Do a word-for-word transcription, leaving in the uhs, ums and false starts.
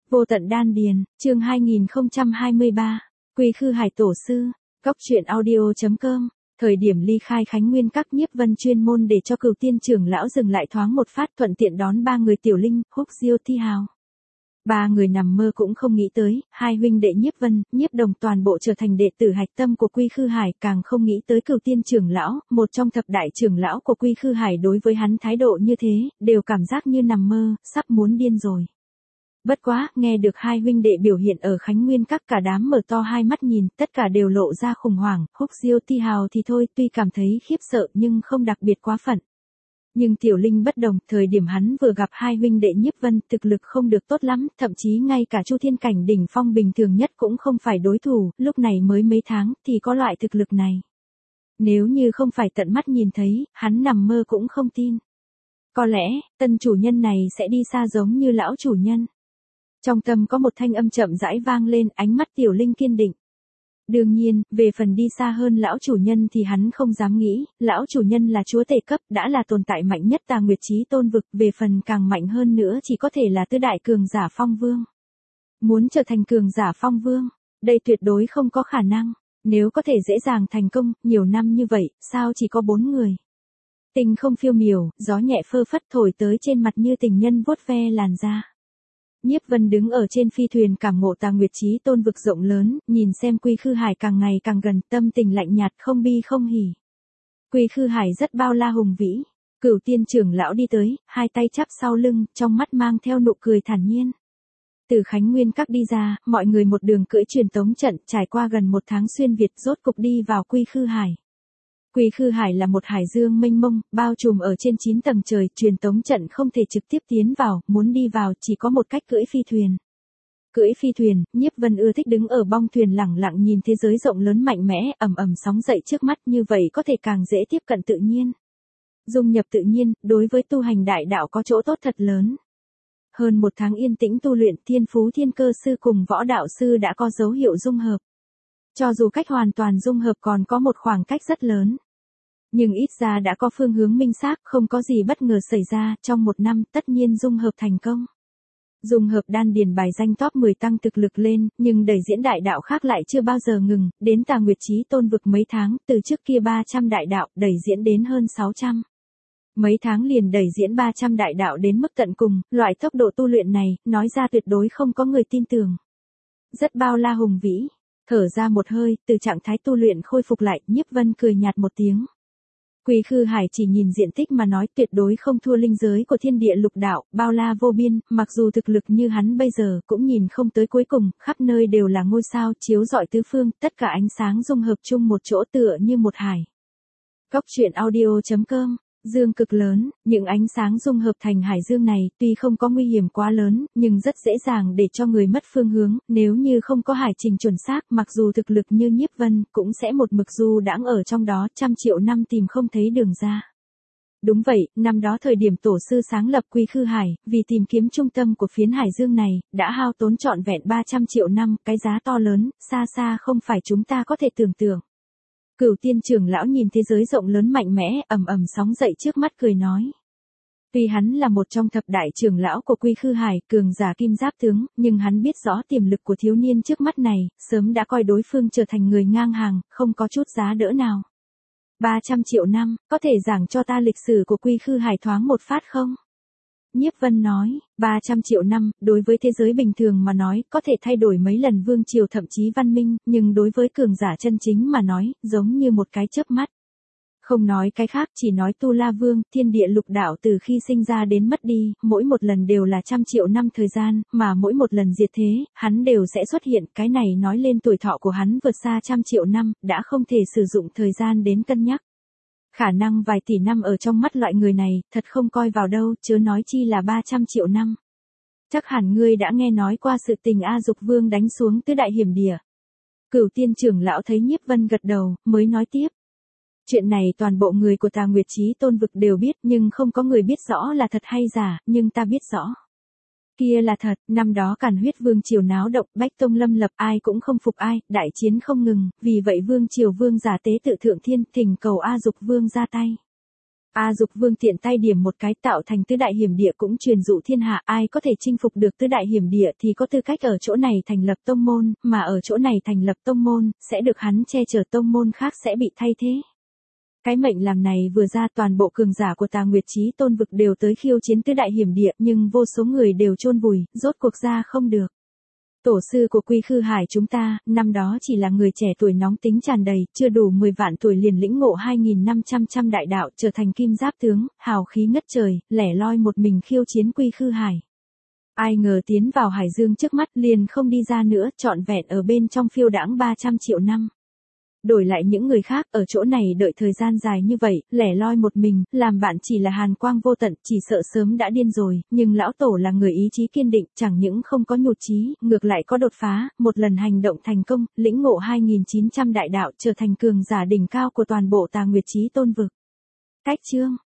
Vô tận đan điền, chương hai nghìn không trăm hai mươi ba, Quy Khư Hải tổ sư, Góc truyện audio chấm com. Thời điểm ly khai Khánh Nguyên Các, Nhiếp Vân chuyên môn để cho Cửu Tiên trưởng lão dừng lại thoáng một phát, thuận tiện đón ba người Tiểu Linh, Húc Diêu Thi Hào. Ba người nằm mơ cũng không nghĩ tới, hai huynh đệ Nhiếp Vân, Nhiếp Đồng toàn bộ trở thành đệ tử hạch tâm của Quy Khư Hải, càng không nghĩ tới Cửu Tiên trưởng lão, một trong thập đại trưởng lão của Quy Khư Hải đối với hắn thái độ như thế, đều cảm giác như nằm mơ, sắp muốn điên rồi. Bất quá, nghe được hai huynh đệ biểu hiện ở Khánh Nguyên Các, cả đám mở to hai mắt nhìn, tất cả đều lộ ra khủng hoảng. Húc Diêu Thi Hào thì thôi, tuy cảm thấy khiếp sợ nhưng không đặc biệt quá phận. Nhưng Tiểu Linh bất đồng, thời điểm hắn vừa gặp hai huynh đệ Nhiếp Vân, thực lực không được tốt lắm, thậm chí ngay cả Chu Thiên cảnh đỉnh phong bình thường nhất cũng không phải đối thủ, lúc này mới mấy tháng thì có loại thực lực này. Nếu như không phải tận mắt nhìn thấy, hắn nằm mơ cũng không tin. Có lẽ, tân chủ nhân này sẽ đi xa giống như lão chủ nhân. Trong tâm có một thanh âm chậm rãi vang lên, ánh mắt Tiểu Linh kiên định. Đương nhiên, về phần đi xa hơn lão chủ nhân thì hắn không dám nghĩ, lão chủ nhân là chúa tể cấp, đã là tồn tại mạnh nhất Tà Nguyệt Chí Tôn vực, về phần càng mạnh hơn nữa chỉ có thể là tứ đại cường giả phong vương. Muốn trở thành cường giả phong vương, đây tuyệt đối không có khả năng, nếu có thể dễ dàng thành công, nhiều năm như vậy, sao chỉ có bốn người. Tình không phiêu miểu, gió nhẹ phơ phất thổi tới trên mặt như tình nhân vuốt ve làn da. Nhiếp Vân đứng ở trên phi thuyền cảm ngộ Tà Nguyệt Chí Tôn vực rộng lớn, nhìn xem Quy Khư Hải càng ngày càng gần, tâm tình lạnh nhạt không bi không hỉ. Quy Khư Hải rất bao la hùng vĩ, Cửu Tiên trưởng lão đi tới, hai tay chắp sau lưng, trong mắt mang theo nụ cười thản nhiên. Từ Khánh Nguyên Các đi ra, mọi người một đường cưỡi truyền tống trận, trải qua gần một tháng xuyên Việt, rốt cục đi vào Quy Khư Hải. Quy Khư Hải là một hải dương mênh mông, bao trùm ở trên chín tầng trời, truyền tống trận không thể trực tiếp tiến vào, muốn đi vào chỉ có một cách cưỡi phi thuyền. Cưỡi phi thuyền, Nhiếp Vân ưa thích đứng ở bong thuyền lẳng lặng nhìn thế giới rộng lớn mạnh mẽ, ầm ầm sóng dậy trước mắt, như vậy có thể càng dễ tiếp cận tự nhiên. Dung nhập tự nhiên, đối với tu hành đại đạo có chỗ tốt thật lớn. Hơn một tháng yên tĩnh tu luyện, Thiên Phú Thiên Cơ sư cùng Võ Đạo sư đã có dấu hiệu dung hợp. Cho dù cách hoàn toàn dung hợp còn có một khoảng cách rất lớn, nhưng ít ra đã có phương hướng minh xác, không có gì bất ngờ xảy ra, trong một năm tất nhiên dung hợp thành công. Dung hợp đan điền bài danh top mười tăng thực lực lên, nhưng đẩy diễn đại đạo khác lại chưa bao giờ ngừng, đến Tà Nguyệt Chí Tôn vực mấy tháng, từ trước kia ba trăm đại đạo, đẩy diễn đến hơn sáu trăm. Mấy tháng liền đẩy diễn ba trăm đại đạo đến mức tận cùng, loại tốc độ tu luyện này, nói ra tuyệt đối không có người tin tưởng. Rất bao la hùng vĩ. Thở ra một hơi, từ trạng thái tu luyện khôi phục lại, Nhiếp Vân cười nhạt một tiếng. Quy Khư Hải chỉ nhìn diện tích mà nói, tuyệt đối không thua linh giới của thiên địa lục đạo, bao la vô biên, mặc dù thực lực như hắn bây giờ cũng nhìn không tới cuối cùng, khắp nơi đều là ngôi sao chiếu rọi tứ phương, tất cả ánh sáng dung hợp chung một chỗ tựa như một hải. Góc truyện audio chấm com. Dương cực lớn, những ánh sáng dung hợp thành hải dương này, tuy không có nguy hiểm quá lớn, nhưng rất dễ dàng để cho người mất phương hướng, nếu như không có hải trình chuẩn xác, mặc dù thực lực như Nhiếp Vân, cũng sẽ một mực du đãng ở trong đó, trăm triệu năm tìm không thấy đường ra. Đúng vậy, năm đó thời điểm tổ sư sáng lập Quy Khư Hải, vì tìm kiếm trung tâm của phiến hải dương này, đã hao tốn trọn vẹn ba trăm triệu năm, cái giá to lớn, xa xa không phải chúng ta có thể tưởng tượng. Cửu Tiên trưởng lão nhìn thế giới rộng lớn mạnh mẽ, ầm ầm sóng dậy trước mắt cười nói. Tuy hắn là một trong thập đại trưởng lão của Quy Khư Hải, cường giả kim giáp tướng, nhưng hắn biết rõ tiềm lực của thiếu niên trước mắt này, sớm đã coi đối phương trở thành người ngang hàng, không có chút giá đỡ nào. ba trăm triệu năm, có thể giảng cho ta lịch sử của Quy Khư Hải thoáng một phát không? Nhiếp Vân nói, ba trăm triệu năm, đối với thế giới bình thường mà nói, có thể thay đổi mấy lần vương triều thậm chí văn minh, nhưng đối với cường giả chân chính mà nói, giống như một cái chớp mắt. Không nói cái khác, chỉ nói Tu La Vương, thiên địa lục đạo từ khi sinh ra đến mất đi, mỗi một lần đều là trăm triệu năm thời gian, mà mỗi một lần diệt thế, hắn đều sẽ xuất hiện, cái này nói lên tuổi thọ của hắn vượt xa trăm triệu năm, đã không thể sử dụng thời gian đến cân nhắc. Khả năng vài tỷ năm ở trong mắt loại người này, thật không coi vào đâu, chớ nói chi là ba trăm triệu năm. Chắc hẳn ngươi đã nghe nói qua sự tình A Dục Vương đánh xuống tứ đại hiểm địa. Cửu Tiên trưởng lão thấy Nhiếp Vân gật đầu, mới nói tiếp. Chuyện này toàn bộ người của Tà Nguyệt Chí Tôn vực đều biết, nhưng không có người biết rõ là thật hay giả, nhưng ta biết rõ. Kia là thật, năm đó Càn Huyết Vương triều náo động, Bách Tông lâm lập, ai cũng không phục ai, đại chiến không ngừng, vì vậy Vương triều vương giả tế tự thượng thiên, thỉnh cầu A Dục Vương ra tay. A Dục Vương tiện tay điểm một cái tạo thành tứ đại hiểm địa cũng truyền dụ thiên hạ, ai có thể chinh phục được tứ đại hiểm địa thì có tư cách ở chỗ này thành lập tông môn, mà ở chỗ này thành lập tông môn, sẽ được hắn che chở, tông môn khác sẽ bị thay thế. Cái mệnh làm này vừa ra, toàn bộ cường giả của Tà Nguyệt Chí Tôn vực đều tới khiêu chiến tứ đại hiểm địa, nhưng vô số người đều chôn vùi, rốt cuộc ra không được. Tổ sư của Quy Khư Hải chúng ta, năm đó chỉ là người trẻ tuổi nóng tính tràn đầy, chưa đủ mười vạn tuổi liền lĩnh ngộ hai nghìn năm trăm trăm đại đạo, trở thành kim giáp tướng, hào khí ngất trời, lẻ loi một mình khiêu chiến Quy Khư Hải. Ai ngờ tiến vào hải dương trước mắt liền không đi ra nữa, trọn vẹn ở bên trong phiêu đãng ba trăm triệu năm. Đổi lại những người khác ở chỗ này đợi thời gian dài như vậy, lẻ loi một mình, làm bạn chỉ là hàn quang vô tận, chỉ sợ sớm đã điên rồi, nhưng lão tổ là người ý chí kiên định, chẳng những không có nhụt chí, ngược lại có đột phá, một lần hành động thành công, lĩnh ngộ hai nghìn chín trăm đại đạo, trở thành cường giả đỉnh cao của toàn bộ Tà Nguyệt Chí Tôn vực. Cách chương